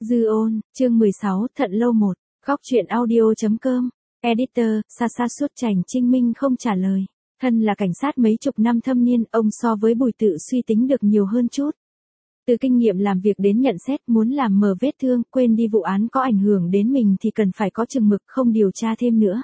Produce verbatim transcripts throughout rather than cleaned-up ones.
Dư ôn, chương mười sáu, Thận lâu một, góc truyện audio.com, editor, xa xa suốt Trành Trinh Minh không trả lời. Thân là cảnh sát mấy chục năm thâm niên, ông so với Bùi Tự suy tính được nhiều hơn chút. Từ kinh nghiệm làm việc đến nhận xét muốn làm mờ vết thương, quên đi vụ án có ảnh hưởng đến mình thì cần phải có chừng mực không điều tra thêm nữa.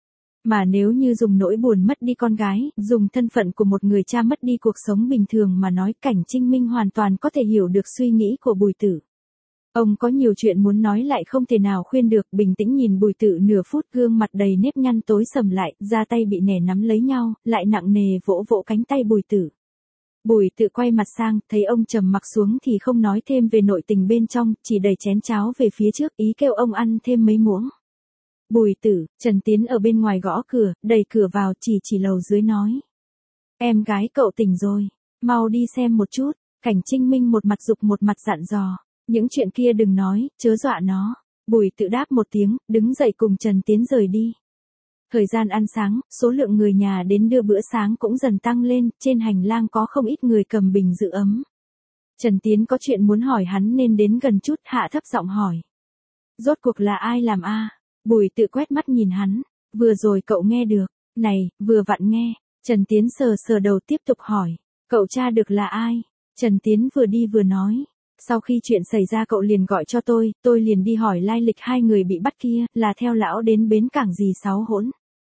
Mà nếu như dùng nỗi buồn mất đi con gái, dùng thân phận của một người cha mất đi cuộc sống bình thường mà nói, Cảnh Trinh Minh hoàn toàn có thể hiểu được suy nghĩ của Bùi Tự. Ông có nhiều chuyện muốn nói lại không thể nào khuyên được, bình tĩnh nhìn Bùi Tự nửa phút, gương mặt đầy nếp nhăn tối sầm lại, da tay bị nẻ nắm lấy nhau, lại nặng nề vỗ vỗ cánh tay Bùi Tự. Bùi Tự quay mặt sang, thấy ông trầm mặc xuống thì không nói thêm về nội tình bên trong, chỉ đẩy chén cháo về phía trước, ý kêu ông ăn thêm mấy muỗng. Bùi Tự, Trần Tiến ở bên ngoài gõ cửa, đẩy cửa vào, chỉ chỉ lầu dưới nói. Em gái cậu tỉnh rồi, mau đi xem một chút. Cảnh Trinh Minh một mặt giục một mặt dặn dò. Những chuyện kia đừng nói, chớ dọa nó. Bùi Tự đáp một tiếng, đứng dậy cùng Trần Tiến rời đi. Thời gian ăn sáng, số lượng người nhà đến đưa bữa sáng cũng dần tăng lên, trên hành lang có không ít người cầm bình giữ ấm. Trần Tiến có chuyện muốn hỏi hắn nên đến gần chút, hạ thấp giọng hỏi. Rốt cuộc là ai làm a? Bùi Tự quét mắt nhìn hắn. Vừa rồi cậu nghe được. Này, vừa vặn nghe. Trần Tiến sờ sờ đầu tiếp tục hỏi. Cậu tra được là ai? Trần Tiến vừa đi vừa nói. Sau khi chuyện xảy ra cậu liền gọi cho tôi, tôi liền đi hỏi lai lịch hai người bị bắt kia, là theo lão đến bến cảng dì Sáu hỗn.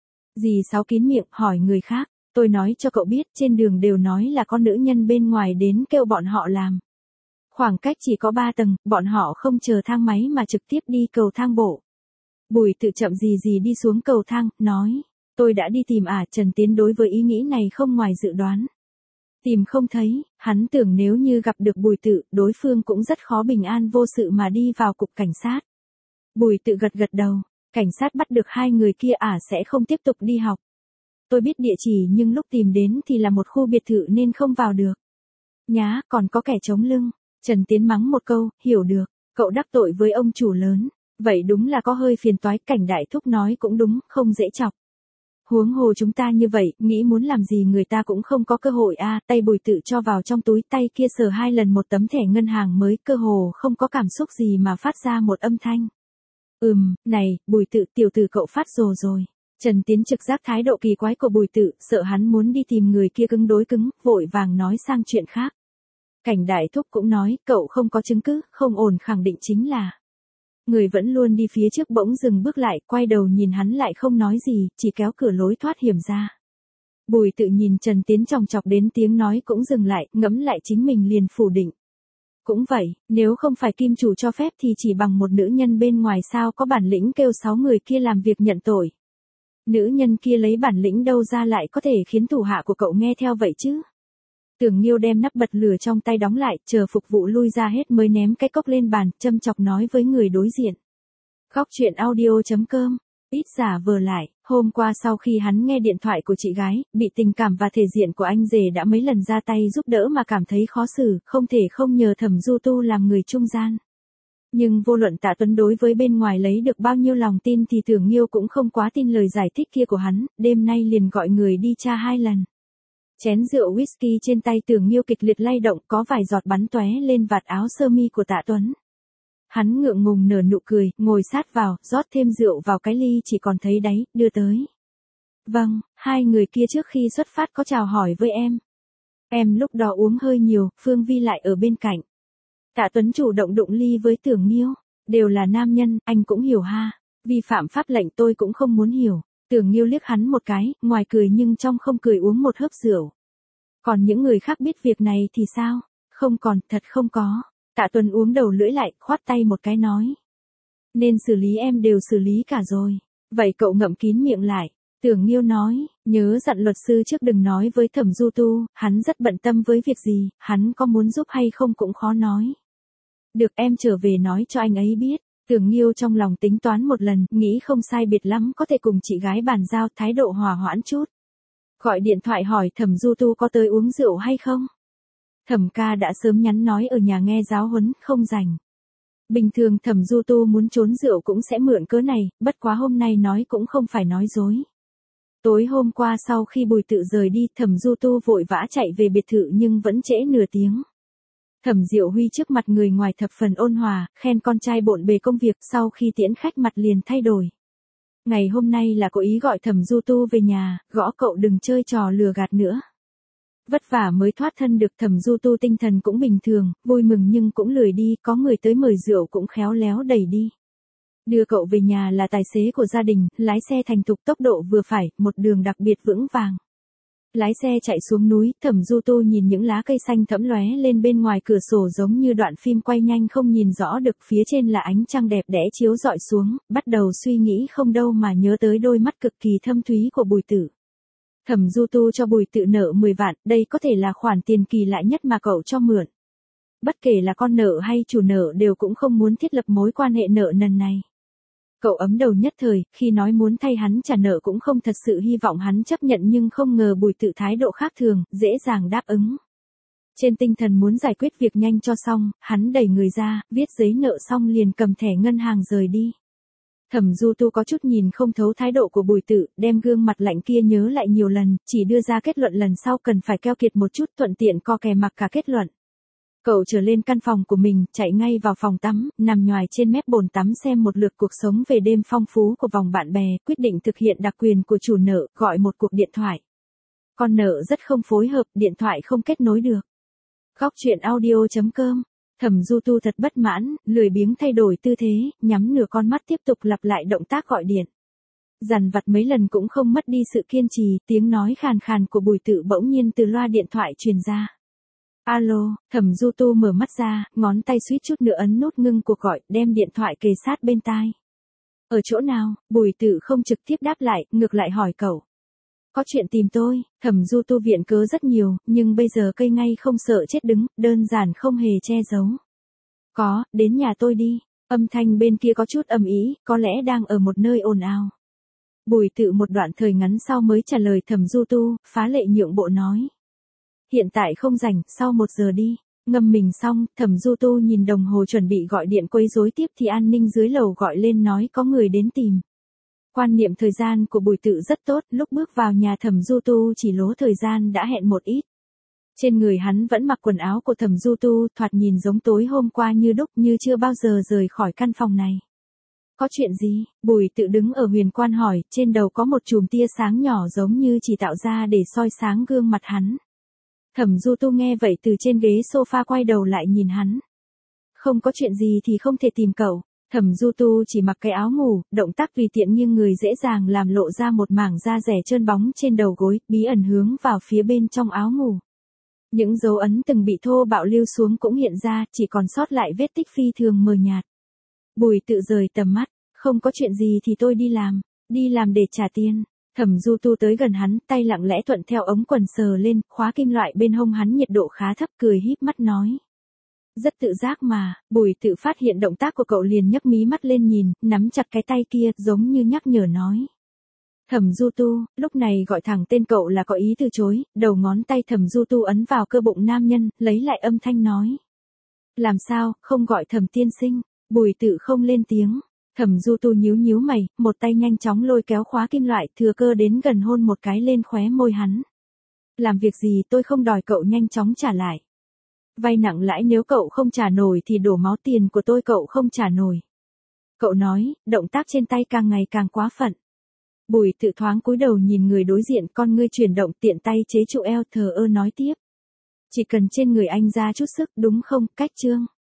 Dì Sáu kín miệng, hỏi người khác. Tôi nói cho cậu biết, trên đường đều nói là con nữ nhân bên ngoài đến kêu bọn họ làm. Khoảng cách chỉ có ba tầng, bọn họ không chờ thang máy mà trực tiếp đi cầu thang bộ. Bùi Tự chậm gì gì đi xuống cầu thang, nói. Tôi đã đi tìm à, Trần Tiến đối với ý nghĩ này không ngoài dự đoán. Tìm không thấy, hắn tưởng nếu như gặp được Bùi Tự, đối phương cũng rất khó bình an vô sự mà đi vào cục cảnh sát. Bùi Tự gật gật đầu, cảnh sát bắt được hai người kia à sẽ không tiếp tục đi học. Tôi biết địa chỉ nhưng lúc tìm đến thì là một khu biệt thự nên không vào được. Nhá, còn có kẻ chống lưng. Trần Tiến mắng một câu, hiểu được, cậu đắc tội với ông chủ lớn. Vậy đúng là có hơi phiền toái, Cảnh đại thúc nói cũng đúng, không dễ chọc. Huống hồ chúng ta như vậy, nghĩ muốn làm gì người ta cũng không có cơ hội a. À, tay Bùi Tự cho vào trong túi, tay kia sờ hai lần một tấm thẻ ngân hàng mới, cơ hồ không có cảm xúc gì mà phát ra một âm thanh. Ừm, này, Bùi Tự, tiểu tử cậu phát rồ rồi. Trần Tiến trực giác thái độ kỳ quái của Bùi Tự, sợ hắn muốn đi tìm người kia cứng đối cứng, vội vàng nói sang chuyện khác. Cảnh đại thúc cũng nói, cậu không có chứng cứ, không ổn, khẳng định chính là. Người vẫn luôn đi phía trước bỗng dừng bước lại, quay đầu nhìn hắn lại không nói gì, chỉ kéo cửa lối thoát hiểm ra. Bùi Tự nhìn Trần Tiến chòng chọc đến tiếng nói cũng dừng lại, ngẫm lại chính mình liền phủ định. Cũng vậy, nếu không phải kim chủ cho phép thì chỉ bằng một nữ nhân bên ngoài sao có bản lĩnh kêu sáu người kia làm việc nhận tội. Nữ nhân kia lấy bản lĩnh đâu ra lại có thể khiến thủ hạ của cậu nghe theo vậy chứ? Tưởng Nghiêu đem nắp bật lửa trong tay đóng lại, chờ phục vụ lui ra hết mới ném cái cốc lên bàn, châm chọc nói với người đối diện. Góc truyện audio.com, ít giả vờ lại, hôm qua sau khi hắn nghe điện thoại của chị gái, bị tình cảm và thể diện của anh rể đã mấy lần ra tay giúp đỡ mà cảm thấy khó xử, không thể không nhờ Thẩm Du Tu làm người trung gian. Nhưng vô luận Tạ Tuấn đối với bên ngoài lấy được bao nhiêu lòng tin thì Tưởng Nghiêu cũng không quá tin lời giải thích kia của hắn, đêm nay liền gọi người đi tra hai lần. Chén rượu whisky trên tay Tưởng Nghiêu kịch liệt lay động, có vài giọt bắn tóe lên vạt áo sơ mi của Tạ Tuấn. Hắn ngượng ngùng nở nụ cười, ngồi sát vào, rót thêm rượu vào cái ly chỉ còn thấy đáy, đưa tới. Vâng, hai người kia trước khi xuất phát có chào hỏi với em. Em lúc đó uống hơi nhiều, Phương Vi lại ở bên cạnh. Tạ Tuấn chủ động đụng ly với Tưởng Nghiêu. Đều là nam nhân, anh cũng hiểu ha. Vi phạm pháp lệnh tôi cũng không muốn hiểu. Tưởng Nghiêu liếc hắn một cái, ngoài cười nhưng trong không cười uống một hớp rượu. Còn những người khác biết việc này thì sao? Không còn, thật không có. Tạ Tuấn uống đầu lưỡi lại, khoát tay một cái nói. Nên xử lý em đều xử lý cả rồi. Vậy cậu ngậm kín miệng lại. Tưởng Nghiêu nói, nhớ dặn luật sư trước đừng nói với Thẩm Du Tu, hắn rất bận tâm với việc gì, hắn có muốn giúp hay không cũng khó nói. Được, em trở về nói cho anh ấy biết. Tưởng Nghiêu trong lòng tính toán một lần, nghĩ không sai biệt lắm có thể cùng chị gái bàn giao, thái độ hòa hoãn chút. Gọi điện thoại hỏi Thẩm Du Tu có tới uống rượu hay không. Thẩm ca đã sớm nhắn nói ở nhà nghe giáo huấn, không rảnh. Bình thường Thẩm Du Tu muốn trốn rượu cũng sẽ mượn cớ này, bất quá hôm nay nói cũng không phải nói dối. Tối hôm qua sau khi Bùi Tự rời đi, Thẩm Du Tu vội vã chạy về biệt thự nhưng vẫn trễ nửa tiếng. Thẩm Diệu Huy trước mặt người ngoài thập phần ôn hòa, khen con trai bộn bề công việc, sau khi tiễn khách mặt liền thay đổi. Ngày hôm nay là cố ý gọi Thẩm Du Tu về nhà, gõ cậu đừng chơi trò lừa gạt nữa. Vất vả mới thoát thân được, Thẩm Du Tu tinh thần cũng bình thường, vui mừng nhưng cũng lười đi, có người tới mời rượu cũng khéo léo đẩy đi. Đưa cậu về nhà là tài xế của gia đình, lái xe thành thục, tốc độ vừa phải, một đường đặc biệt vững vàng. Lái xe chạy xuống núi, Thẩm Du Tu nhìn những lá cây xanh thẫm lóe lên bên ngoài cửa sổ giống như đoạn phim quay nhanh không nhìn rõ được, phía trên là ánh trăng đẹp đẽ chiếu rọi xuống, bắt đầu suy nghĩ không đâu mà nhớ tới đôi mắt cực kỳ thâm thúy của Bùi Tự. Thẩm Du Tu cho Bùi Tự nợ mười vạn, đây có thể là khoản tiền kỳ lạ nhất mà cậu cho mượn. Bất kể là con nợ hay chủ nợ đều cũng không muốn thiết lập mối quan hệ nợ nần này. Cậu ấm đầu nhất thời, khi nói muốn thay hắn trả nợ cũng không thật sự hy vọng hắn chấp nhận, nhưng không ngờ Bùi Tự thái độ khác thường, dễ dàng đáp ứng. Trên tinh thần muốn giải quyết việc nhanh cho xong, hắn đẩy người ra, viết giấy nợ xong liền cầm thẻ ngân hàng rời đi. Thẩm Du Tu có chút nhìn không thấu thái độ của Bùi Tự, đem gương mặt lạnh kia nhớ lại nhiều lần, chỉ đưa ra kết luận lần sau cần phải keo kiệt một chút, thuận tiện co kè mặc cả kết luận. Cậu trở lên căn phòng của mình, chạy ngay vào phòng tắm, nằm nhoài trên mép bồn tắm xem một lượt cuộc sống về đêm phong phú của vòng bạn bè, quyết định thực hiện đặc quyền của chủ nợ, gọi một cuộc điện thoại. Con nợ rất không phối hợp, điện thoại không kết nối được. Góc truyện audio chấm com. Thẩm Du Tu thật bất mãn, lười biếng thay đổi tư thế, nhắm nửa con mắt tiếp tục lặp lại động tác gọi điện. Dằn vặt mấy lần cũng không mất đi sự kiên trì, tiếng nói khàn khàn của Bùi Tự bỗng nhiên từ loa điện thoại truyền ra. Alo, Thẩm Du Tu mở mắt ra, ngón tay suýt chút nữa ấn nút ngưng cuộc gọi, đem điện thoại kề sát bên tai. Ở chỗ nào? Bùi Tự không trực tiếp đáp lại, ngược lại hỏi cậu. Có chuyện tìm tôi. Thẩm Du Tu viện cớ rất nhiều, nhưng bây giờ cây ngay không sợ chết đứng, đơn giản không hề che giấu. Có, đến nhà tôi đi. Âm thanh bên kia có chút ầm ĩ, có lẽ đang ở một nơi ồn ào. Bùi Tự một đoạn thời ngắn sau mới trả lời Thẩm Du Tu, phá lệ nhượng bộ nói. Hiện tại không rảnh, sau một giờ đi. Ngâm mình xong, Thẩm Du Tu nhìn đồng hồ chuẩn bị gọi điện quấy rối tiếp thì an ninh dưới lầu gọi lên nói có người đến tìm. Quan niệm thời gian của Bùi Tự rất tốt, lúc bước vào nhà Thẩm Du Tu chỉ lố thời gian đã hẹn một ít. Trên người hắn vẫn mặc quần áo của Thẩm Du Tu, thoạt nhìn giống tối hôm qua như đúc, như chưa bao giờ rời khỏi căn phòng này. Có chuyện gì? Bùi Tự đứng ở huyền quan hỏi, trên đầu có một chùm tia sáng nhỏ giống như chỉ tạo ra để soi sáng gương mặt hắn. Thẩm Du Tu nghe vậy từ trên ghế sofa quay đầu lại nhìn hắn. Không có chuyện gì thì không thể tìm cậu. Thẩm Du Tu chỉ mặc cái áo ngủ, động tác tùy tiện nhưng người dễ dàng làm lộ ra một mảng da rẻ trơn bóng trên đầu gối, bí ẩn hướng vào phía bên trong áo ngủ. Những dấu ấn từng bị thô bạo lưu xuống cũng hiện ra, chỉ còn sót lại vết tích phi thường mờ nhạt. Bùi Tự rời tầm mắt, không có chuyện gì thì tôi đi làm, đi làm để trả tiền. Thẩm Du Tu tới gần hắn, tay lặng lẽ thuận theo ống quần sờ lên, khóa kim loại bên hông hắn nhiệt độ khá thấp, cười híp mắt nói. Rất tự giác mà. Bùi Tự phát hiện động tác của cậu liền nhấc mí mắt lên nhìn, nắm chặt cái tay kia, giống như nhắc nhở nói. Thẩm Du Tu, lúc này gọi thẳng tên cậu là có ý từ chối, đầu ngón tay Thẩm Du Tu ấn vào cơ bụng nam nhân, lấy lại âm thanh nói. Làm sao, không gọi Thẩm tiên sinh? Bùi Tự không lên tiếng. Thẩm Du Tu nhíu nhíu mày, một tay nhanh chóng lôi kéo khóa kim loại, thừa cơ đến gần hôn một cái lên khóe môi hắn. Làm việc gì tôi không đòi cậu nhanh chóng trả lại. Vay nặng lãi nếu cậu không trả nổi thì đổ máu tiền của tôi cậu không trả nổi. Cậu nói, động tác trên tay càng ngày càng quá phận. Bùi Tự thoáng cúi đầu nhìn người đối diện, con ngươi chuyển động, tiện tay chế trụ eo, thờ ơ nói tiếp. Chỉ cần trên người anh ra chút sức đúng không, cách trương.